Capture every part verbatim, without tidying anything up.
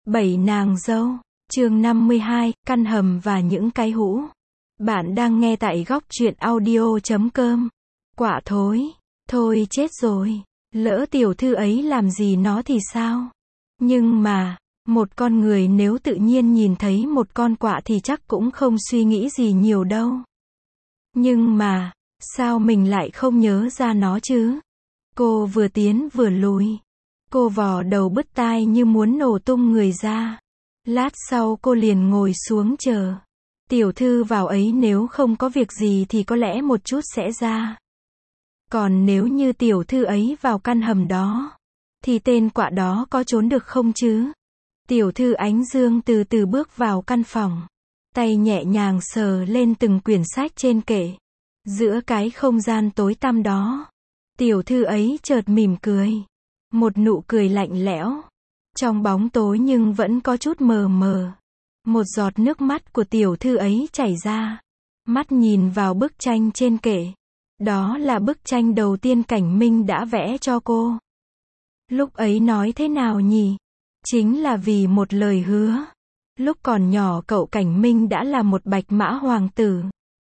Bảy nàng dâu, chương năm mươi hai, căn hầm và những cái hũ. Bạn đang nghe tại góc truyện audio chấm com. Quả thối, thôi chết rồi, lỡ tiểu thư ấy làm gì nó thì sao? Nhưng mà, một con người nếu tự nhiên nhìn thấy một con quạ thì chắc cũng không suy nghĩ gì nhiều đâu. Nhưng mà, sao mình lại không nhớ ra nó chứ? Cô vừa tiến vừa lùi. Cô vò đầu bứt tai như muốn nổ tung người ra. Lát sau cô liền ngồi xuống chờ. Tiểu thư vào ấy nếu không có việc gì thì có lẽ một chút sẽ ra. Còn nếu như tiểu thư ấy vào căn hầm đó, thì tên quạ đó có trốn được không chứ? Tiểu thư Ánh Dương từ từ bước vào căn phòng. Tay nhẹ nhàng sờ lên từng quyển sách trên kệ. Giữa cái không gian tối tăm đó, tiểu thư ấy chợt mỉm cười. Một nụ cười lạnh lẽo. Trong bóng tối nhưng vẫn có chút mờ mờ. Một giọt nước mắt của tiểu thư ấy chảy ra. Mắt nhìn vào bức tranh trên kệ. Đó là bức tranh đầu tiên Cảnh Minh đã vẽ cho cô. Lúc ấy nói thế nào nhỉ? Chính là vì một lời hứa. Lúc còn nhỏ cậu Cảnh Minh đã là một bạch mã hoàng tử.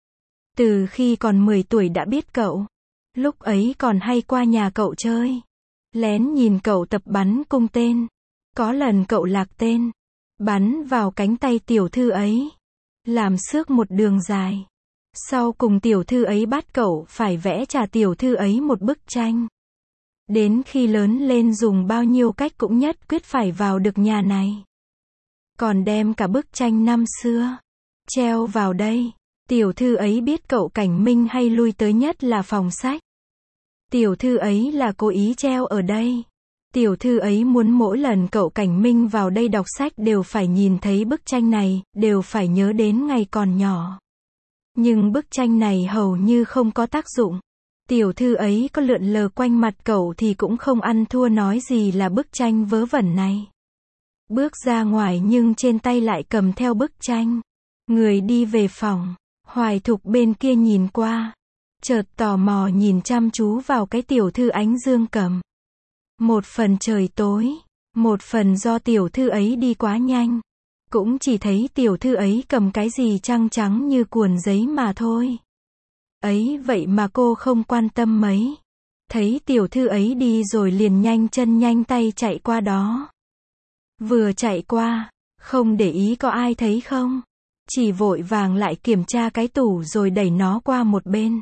Từ khi còn mười tuổi đã biết cậu. Lúc ấy còn hay qua nhà cậu chơi. Lén nhìn cậu tập bắn cung tên. Có lần cậu lạc tên. Bắn vào cánh tay tiểu thư ấy. Làm xước một đường dài. Sau cùng tiểu thư ấy bắt cậu phải vẽ trả tiểu thư ấy một bức tranh. Đến khi lớn lên dùng bao nhiêu cách cũng nhất quyết phải vào được nhà này. Còn đem cả bức tranh năm xưa treo vào đây. Tiểu thư ấy biết cậu Cảnh Minh hay lui tới nhất là phòng sách. Tiểu thư ấy là cố ý treo ở đây. Tiểu thư ấy muốn mỗi lần cậu Cảnh Minh vào đây đọc sách đều phải nhìn thấy bức tranh này, đều phải nhớ đến ngày còn nhỏ. Nhưng bức tranh này hầu như không có tác dụng. Tiểu thư ấy có lượn lờ quanh mặt cậu thì cũng không ăn thua nói gì là bức tranh vớ vẩn này. Bước ra ngoài nhưng trên tay lại cầm theo bức tranh. Người đi về phòng. Hoài Thục bên kia nhìn qua. Chợt tò mò nhìn chăm chú vào cái tiểu thư Ánh Dương cầm. Một phần trời tối. Một phần do tiểu thư ấy đi quá nhanh. Cũng chỉ thấy tiểu thư ấy cầm cái gì trắng trắng như cuộn giấy mà thôi. Ấy vậy mà cô không quan tâm mấy. Thấy tiểu thư ấy đi rồi liền nhanh chân nhanh tay chạy qua đó. Vừa chạy qua, không để ý có ai thấy không. Chỉ vội vàng lại kiểm tra cái tủ rồi đẩy nó qua một bên.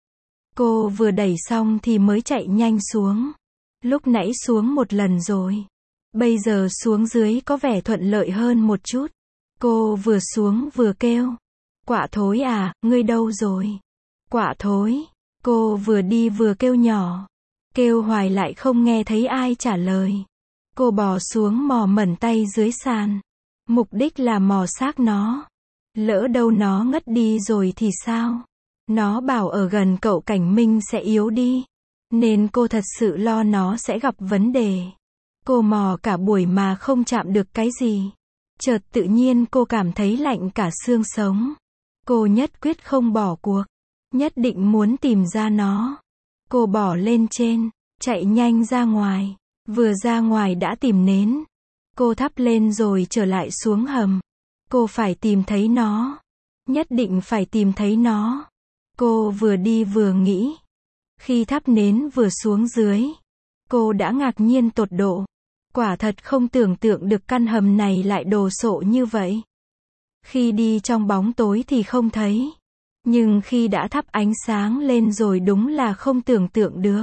Cô vừa đẩy xong thì mới chạy nhanh xuống. Lúc nãy xuống một lần rồi. Bây giờ xuống dưới có vẻ thuận lợi hơn một chút. Cô vừa xuống vừa kêu. Quạ thối à, ngươi đâu rồi? Quạ thối. Cô vừa đi vừa kêu nhỏ. Kêu hoài lại không nghe thấy ai trả lời. Cô bò xuống mò mẩn tay dưới sàn. Mục đích là mò xác nó. Lỡ đâu nó ngất đi rồi thì sao? Nó bảo ở gần cậu Cảnh Minh sẽ yếu đi. Nên cô thật sự lo nó sẽ gặp vấn đề. Cô mò cả buổi mà không chạm được cái gì. Chợt tự nhiên cô cảm thấy lạnh cả xương sống. Cô nhất quyết không bỏ cuộc. Nhất định muốn tìm ra nó. Cô bỏ lên trên. Chạy nhanh ra ngoài. Vừa ra ngoài đã tìm nến. Cô thắp lên rồi trở lại xuống hầm. Cô phải tìm thấy nó. Nhất định phải tìm thấy nó. Cô vừa đi vừa nghĩ. Khi thắp nến vừa xuống dưới. Cô đã ngạc nhiên tột độ. Quả thật không tưởng tượng được căn hầm này lại đồ sộ như vậy. Khi đi trong bóng tối thì không thấy. Nhưng khi đã thắp ánh sáng lên rồi đúng là không tưởng tượng được.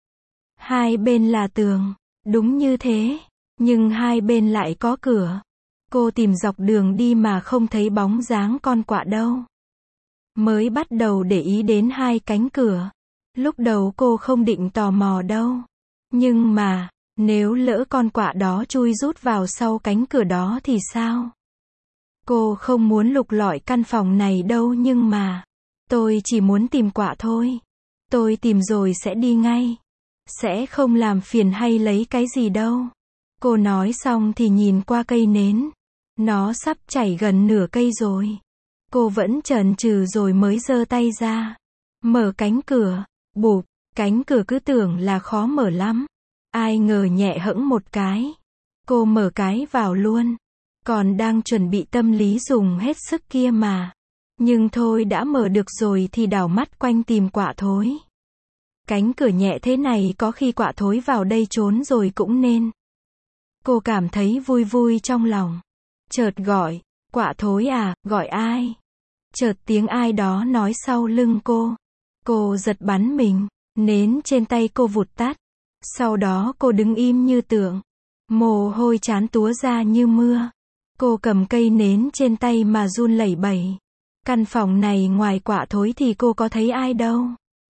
Hai bên là tường. Đúng như thế. Nhưng hai bên lại có cửa. Cô tìm dọc đường đi mà không thấy bóng dáng con quạ đâu. Mới bắt đầu để ý đến hai cánh cửa. Lúc đầu cô không định tò mò đâu. Nhưng mà, nếu lỡ con quạ đó chui rút vào sau cánh cửa đó thì sao? Cô không muốn lục lọi căn phòng này đâu nhưng mà, tôi chỉ muốn tìm quạ thôi. Tôi tìm rồi sẽ đi ngay. Sẽ không làm phiền hay lấy cái gì đâu. Cô nói xong thì nhìn qua cây nến. Nó sắp chảy gần nửa cây rồi. Cô vẫn chần chừ rồi mới giơ tay ra. Mở cánh cửa. Bụp, cánh cửa cứ tưởng là khó mở lắm. Ai ngờ nhẹ hẫng một cái. Cô mở cái vào luôn. Còn đang chuẩn bị tâm lý dùng hết sức kia mà. Nhưng thôi đã mở được rồi thì đảo mắt quanh tìm Quạ Thối. Cánh cửa nhẹ thế này có khi Quạ Thối vào đây trốn rồi cũng nên. Cô cảm thấy vui vui trong lòng. Chợt gọi, Quạ Thối à, gọi ai? Chợt tiếng ai đó nói sau lưng cô. Cô giật bắn mình, nến trên tay cô vụt tắt. Sau đó cô đứng im như tượng. Mồ hôi trán túa ra như mưa. Cô cầm cây nến trên tay mà run lẩy bẩy. Căn phòng này ngoài Quạ Thối thì cô có thấy ai đâu.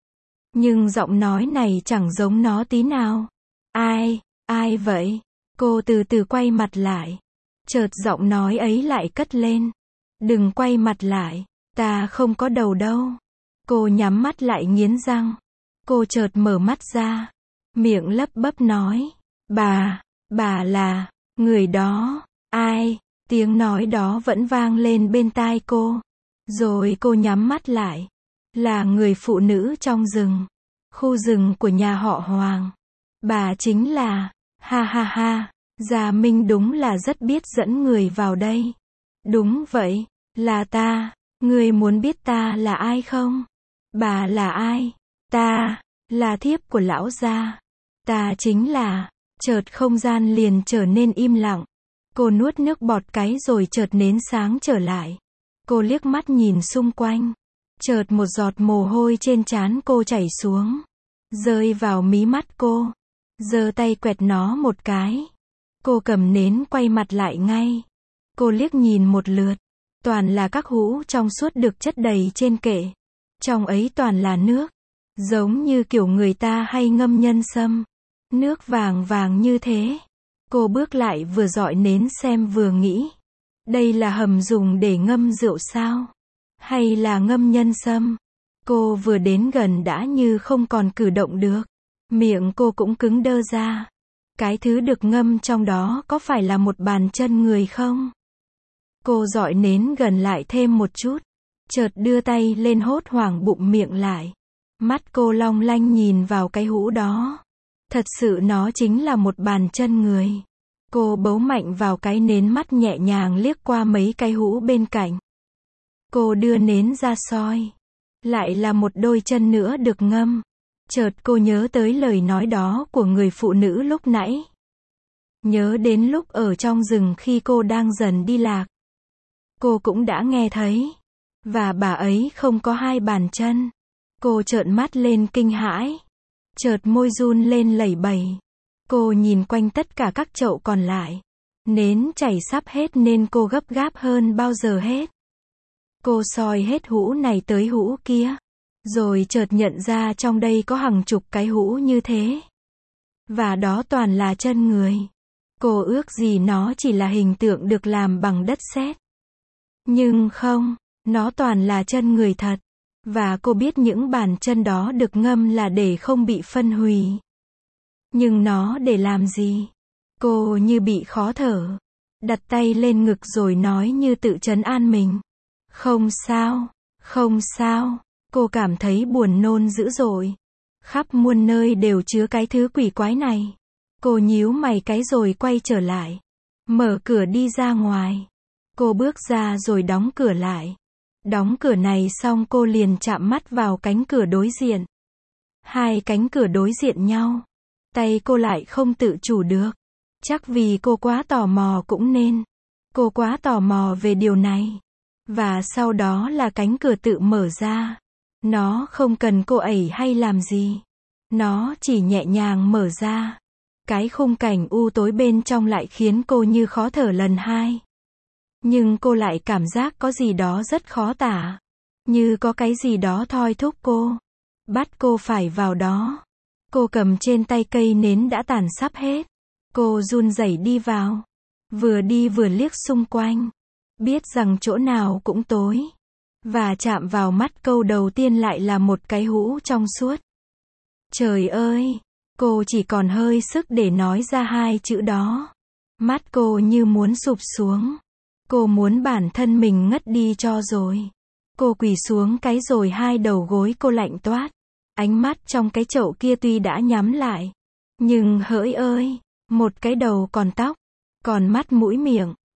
Nhưng giọng nói này chẳng giống nó tí nào. Ai, ai vậy? Cô từ từ quay mặt lại. Chợt giọng nói ấy lại cất lên. Đừng quay mặt lại, ta không có đầu đâu. Cô nhắm mắt lại nghiến răng. Cô chợt mở mắt ra. Miệng lấp bấp nói. Bà, bà là, người đó, ai? Tiếng nói đó vẫn vang lên bên tai cô. Rồi cô nhắm mắt lại. Là người phụ nữ trong rừng. Khu rừng của nhà họ Hoàng. Bà chính là, ha ha ha, Gia Minh đúng là rất biết dẫn người vào đây. Đúng vậy, là ta. Người muốn biết ta là ai không? Bà là ai? Ta, là thiếp của lão gia. Ta chính là, chợt không gian liền trở nên im lặng. Cô nuốt nước bọt cái rồi chợt nến sáng trở lại. Cô liếc mắt nhìn xung quanh. Chợt một giọt mồ hôi trên trán cô chảy xuống. Rơi vào mí mắt cô. Giơ tay quẹt nó một cái. Cô cầm nến quay mặt lại ngay. Cô liếc nhìn một lượt. Toàn là các hũ trong suốt được chất đầy trên kệ. Trong ấy toàn là nước. Giống như kiểu người ta hay ngâm nhân sâm. Nước vàng vàng như thế. Cô bước lại vừa dọi nến xem vừa nghĩ. Đây là hầm dùng để ngâm rượu sao? Hay là ngâm nhân sâm? Cô vừa đến gần đã như không còn cử động được. Miệng cô cũng cứng đơ ra. Cái thứ được ngâm trong đó có phải là một bàn chân người không? Cô dọi nến gần lại thêm một chút. Chợt đưa tay lên hốt hoảng bụm miệng lại. Mắt cô long lanh nhìn vào cái hũ đó. Thật sự nó chính là một bàn chân người. Cô bấu mạnh vào cái nến, mắt nhẹ nhàng liếc qua mấy cái hũ bên cạnh. Cô đưa nến ra soi. Lại là một đôi chân nữa được ngâm. Chợt cô nhớ tới lời nói đó của người phụ nữ lúc nãy. Nhớ đến lúc ở trong rừng khi cô đang dần đi lạc. Cô cũng đã nghe thấy. Và bà ấy không có hai bàn chân. Cô trợn mắt lên kinh hãi. Chợt môi run lên lẩy bẩy. Cô nhìn quanh tất cả các chậu còn lại. Nến chảy sắp hết nên cô gấp gáp hơn bao giờ hết. Cô soi hết hũ này tới hũ kia. Rồi chợt nhận ra trong đây có hàng chục cái hũ như thế. Và đó toàn là chân người. Cô ước gì nó chỉ là hình tượng được làm bằng đất sét. Nhưng không, nó toàn là chân người thật. Và cô biết những bàn chân đó được ngâm là để không bị phân hủy. Nhưng nó để làm gì? Cô như bị khó thở. Đặt tay lên ngực rồi nói như tự trấn an mình. Không sao, không sao. Cô cảm thấy buồn nôn dữ dội. Khắp muôn nơi đều chứa cái thứ quỷ quái này. Cô nhíu mày cái rồi quay trở lại. Mở cửa đi ra ngoài. Cô bước ra rồi đóng cửa lại. Đóng cửa này xong cô liền chạm mắt vào cánh cửa đối diện. Hai cánh cửa đối diện nhau. Tay cô lại không tự chủ được. Chắc vì cô quá tò mò cũng nên. Cô quá tò mò về điều này. Và sau đó là cánh cửa tự mở ra. Nó không cần cô ẩy hay làm gì. Nó chỉ nhẹ nhàng mở ra. Cái khung cảnh u tối bên trong lại khiến cô như khó thở lần hai. Nhưng cô lại cảm giác có gì đó rất khó tả. Như có cái gì đó thôi thúc cô. Bắt cô phải vào đó. Cô cầm trên tay cây nến đã tàn sắp hết. Cô run rẩy đi vào. Vừa đi vừa liếc xung quanh. Biết rằng chỗ nào cũng tối. Và chạm vào mắt câu đầu tiên lại là một cái hũ trong suốt. Trời ơi! Cô chỉ còn hơi sức để nói ra hai chữ đó. Mắt cô như muốn sụp xuống. Cô muốn bản thân mình ngất đi cho rồi. Cô quỳ xuống cái rồi hai đầu gối cô lạnh toát. Ánh mắt trong cái chậu kia tuy đã nhắm lại. Nhưng hỡi ơi! Một cái đầu còn tóc. Còn mắt mũi miệng.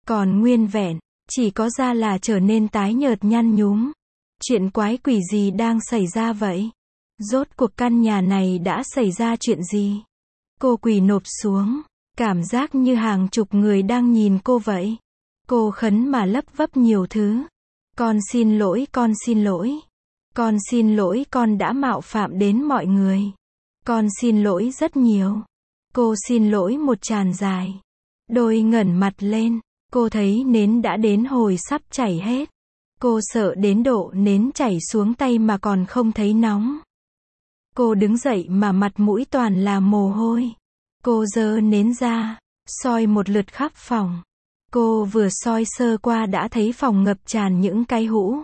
còn nguyên vẹn, chỉ có da là trở nên tái nhợt nhăn nhúm. Chuyện quái quỷ gì đang xảy ra vậy? Rốt cuộc căn nhà này đã xảy ra chuyện gì? Cô quỳ nộp xuống, cảm giác như hàng chục người đang nhìn cô vậy. Cô khấn mà lấp vấp nhiều thứ. Con xin lỗi, con xin lỗi. Con xin lỗi, con đã mạo phạm đến mọi người. Con xin lỗi rất nhiều. Cô xin lỗi một tràng dài. Đôi ngẩng mặt lên, cô thấy nến đã đến hồi sắp chảy hết. Cô sợ đến độ nến chảy xuống tay mà còn không thấy nóng. Cô đứng dậy mà mặt mũi toàn là mồ hôi. Cô giơ nến ra, soi một lượt khắp phòng. Cô vừa soi sơ qua đã thấy phòng ngập tràn những cái hũ.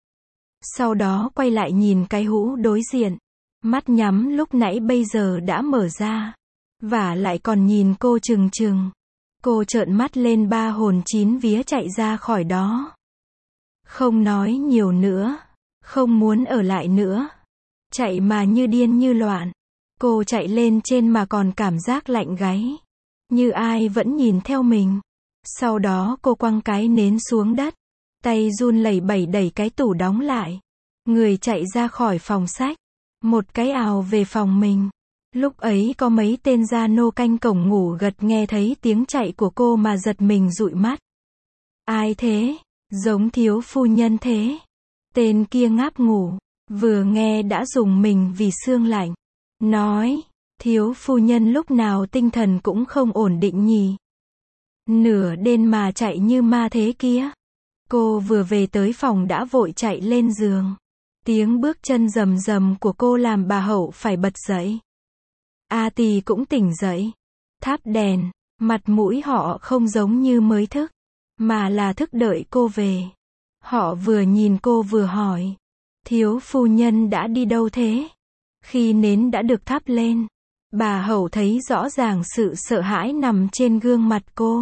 Sau đó quay lại nhìn cái hũ đối diện. Mắt nhắm lúc nãy bây giờ đã mở ra. Và lại còn nhìn cô trừng trừng. Cô trợn mắt lên, ba hồn chín vía chạy ra khỏi đó. Không nói nhiều nữa. Không muốn ở lại nữa. Chạy mà như điên như loạn. Cô chạy lên trên mà còn cảm giác lạnh gáy. Như ai vẫn nhìn theo mình. Sau đó cô quăng cái nến xuống đất. Tay run lẩy bẩy đẩy cái tủ đóng lại. Người chạy ra khỏi phòng sách. Một cái ào về phòng mình. Lúc ấy có mấy tên gia nô canh cổng ngủ gật nghe thấy tiếng chạy của cô mà giật mình dụi mắt. Ai thế? Giống thiếu phu nhân thế. Tên kia ngáp ngủ. Vừa nghe đã rùng mình vì xương lạnh. Nói, thiếu phu nhân lúc nào tinh thần cũng không ổn định nhỉ. Nửa đêm mà chạy như ma thế kia. Cô vừa về tới phòng đã vội chạy lên giường. Tiếng bước chân rầm rầm của cô làm bà Hậu phải bật dậy. A Tỳ cũng tỉnh dậy. Thắp đèn, mặt mũi họ không giống như mới thức, mà là thức đợi cô về. Họ vừa nhìn cô vừa hỏi. Thiếu phu nhân đã đi đâu thế? Khi nến đã được thắp lên, bà Hậu thấy rõ ràng sự sợ hãi nằm trên gương mặt cô.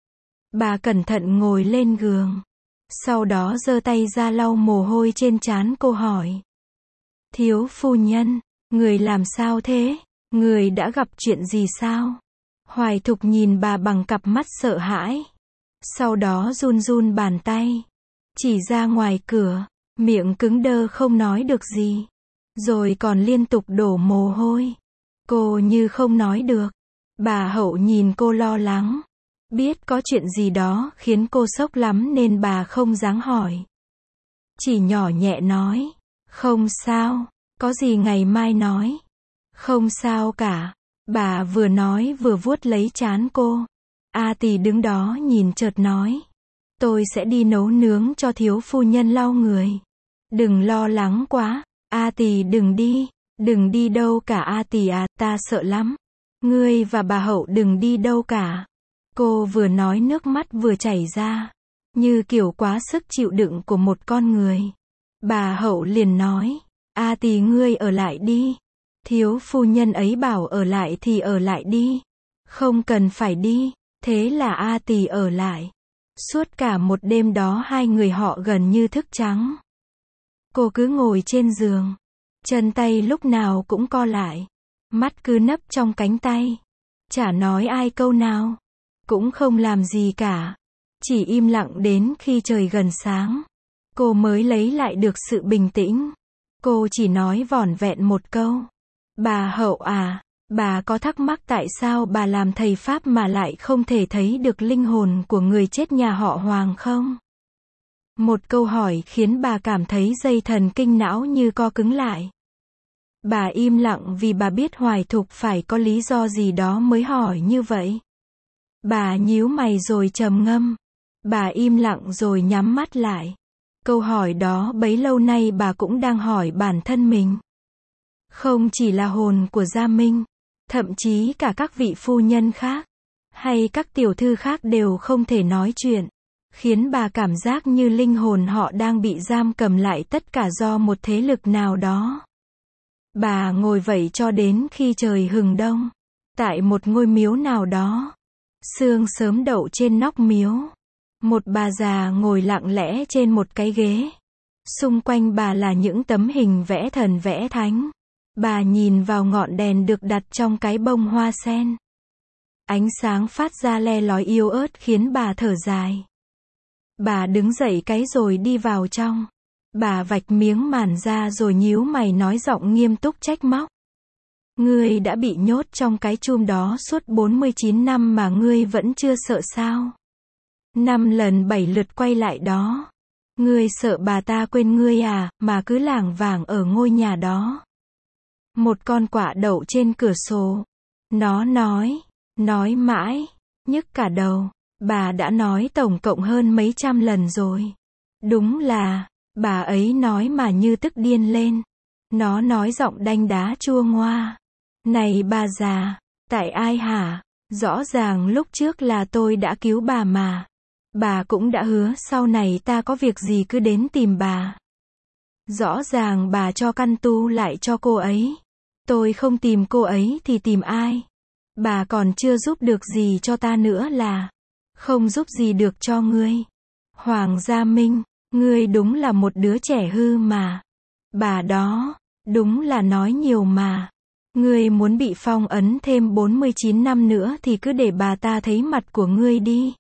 Bà cẩn thận ngồi lên giường. Sau đó giơ tay ra lau mồ hôi trên trán cô hỏi. Thiếu phu nhân, người làm sao thế? Người đã gặp chuyện gì sao? Hoài Thục nhìn bà bằng cặp mắt sợ hãi. Sau đó run run bàn tay. Chỉ ra ngoài cửa, miệng cứng đơ không nói được gì. Rồi còn liên tục đổ mồ hôi. Cô như không nói được. Bà Hậu nhìn cô lo lắng. Biết có chuyện gì đó khiến cô sốc lắm nên bà không dám hỏi. Chỉ nhỏ nhẹ nói. Không sao, có gì ngày mai nói. Không sao cả. Bà vừa nói vừa vuốt lấy trán cô. A Tỳ đứng đó nhìn chợt nói. Tôi sẽ đi nấu nướng cho thiếu phu nhân lau người. Đừng lo lắng quá. A Tỳ đừng đi. Đừng đi đâu cả A Tỳ à, ta sợ lắm. Ngươi và bà Hậu đừng đi đâu cả. Cô vừa nói nước mắt vừa chảy ra. Như kiểu quá sức chịu đựng của một con người. Bà Hậu liền nói. A Tỳ ngươi ở lại đi. Thiếu phu nhân ấy bảo ở lại thì ở lại đi. Không cần phải đi. Thế là A Tỳ ở lại. Suốt cả một đêm đó hai người họ gần như thức trắng. Cô cứ ngồi trên giường. Chân tay lúc nào cũng co lại. Mắt cứ nấp trong cánh tay. Chả nói ai câu nào. Cũng không làm gì cả. Chỉ im lặng đến khi trời gần sáng. Cô mới lấy lại được sự bình tĩnh. Cô chỉ nói vỏn vẹn một câu. Bà Hậu à, bà có thắc mắc tại sao bà làm thầy Pháp mà lại không thể thấy được linh hồn của người chết nhà họ Hoàng không? Một câu hỏi khiến bà cảm thấy dây thần kinh não như co cứng lại. Bà im lặng vì bà biết Hoài Thục phải có lý do gì đó mới hỏi như vậy. Bà nhíu mày rồi trầm ngâm. Bà im lặng rồi nhắm mắt lại. Câu hỏi đó bấy lâu nay bà cũng đang hỏi bản thân mình. Không chỉ là hồn của Gia Minh, thậm chí cả các vị phu nhân khác, hay các tiểu thư khác đều không thể nói chuyện, khiến bà cảm giác như linh hồn họ đang bị giam cầm lại tất cả do một thế lực nào đó. Bà ngồi vậy cho đến khi trời hừng đông, tại một ngôi miếu nào đó. Sương sớm đậu trên nóc miếu. Một bà già ngồi lặng lẽ trên một cái ghế. Xung quanh bà là những tấm hình vẽ thần vẽ thánh. Bà nhìn vào ngọn đèn được đặt trong cái bông hoa sen. Ánh sáng phát ra le lói yếu ớt khiến bà thở dài. Bà đứng dậy cái rồi đi vào trong. Bà vạch miếng màn ra rồi nhíu mày nói giọng nghiêm túc trách móc. Ngươi đã bị nhốt trong cái chum đó suốt bốn mươi chín năm mà ngươi vẫn chưa sợ sao? Năm lần bảy lượt quay lại đó. Ngươi sợ bà ta quên ngươi à, mà cứ lảng vảng ở ngôi nhà đó. Một con quạ đậu trên cửa sổ. Nó nói, nói mãi, nhức cả đầu. Bà đã nói tổng cộng hơn mấy trăm lần rồi. Đúng là, bà ấy nói mà như tức điên lên. Nó nói giọng đanh đá chua ngoa. Này bà già, tại ai hả? Rõ ràng lúc trước là tôi đã cứu bà mà. Bà cũng đã hứa sau này ta có việc gì cứ đến tìm bà. Rõ ràng bà cho căn tu lại cho cô ấy. Tôi không tìm cô ấy thì tìm ai? Bà còn chưa giúp được gì cho ta nữa là không giúp gì được cho ngươi. Hoàng Gia Minh, ngươi đúng là một đứa trẻ hư mà. Bà đó, đúng là nói nhiều mà. Ngươi muốn bị phong ấn thêm bốn mươi chín năm nữa thì cứ để bà ta thấy mặt của ngươi đi.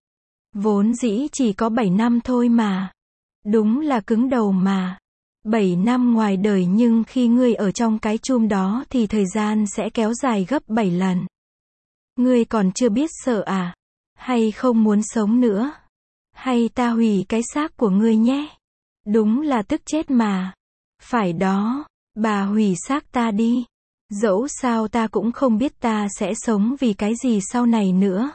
Vốn dĩ chỉ có bảy năm thôi mà. Đúng là cứng đầu mà. bảy năm ngoài đời nhưng khi ngươi ở trong cái chum đó thì thời gian sẽ kéo dài gấp bảy lần. Ngươi còn chưa biết sợ à? Hay không muốn sống nữa? Hay ta hủy cái xác của ngươi nhé? Đúng là tức chết mà. Phải đó, bà hủy xác ta đi. Dẫu sao ta cũng không biết ta sẽ sống vì cái gì sau này nữa.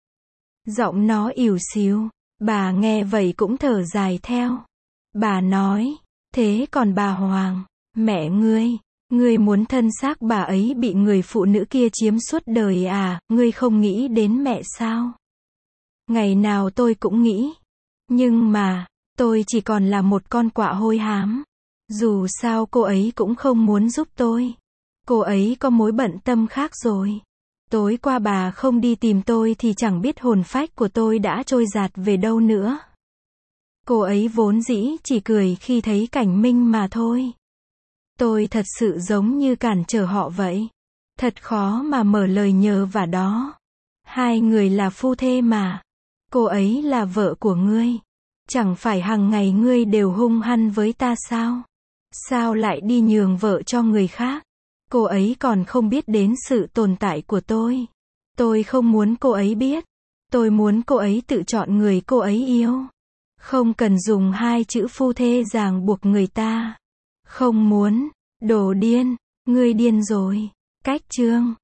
Giọng nó ỉu xìu. Bà nghe vậy cũng thở dài theo. Bà nói, thế còn bà Hoàng, mẹ ngươi, ngươi muốn thân xác bà ấy bị người phụ nữ kia chiếm suốt đời à, ngươi không nghĩ đến mẹ sao? Ngày nào tôi cũng nghĩ. Nhưng mà, tôi chỉ còn là một con quạ hôi hám. Dù sao cô ấy cũng không muốn giúp tôi. Cô ấy có mối bận tâm khác rồi. Tối qua bà không đi tìm tôi thì chẳng biết hồn phách của tôi đã trôi dạt về đâu nữa. Cô ấy vốn dĩ chỉ cười khi thấy cảnh minh mà thôi. Tôi thật sự giống như cản trở họ vậy. Thật khó mà mở lời nhờ vả đó. Hai người là phu thê mà. Cô ấy là vợ của ngươi. Chẳng phải hằng ngày ngươi đều hung hăng với ta sao? Sao lại đi nhường vợ cho người khác? Cô ấy còn không biết đến sự tồn tại của tôi. Tôi không muốn cô ấy biết. Tôi muốn cô ấy tự chọn người cô ấy yêu. Không cần dùng hai chữ phu thê ràng buộc người ta. Không muốn. Đồ điên. Ngươi điên rồi. Cách chương.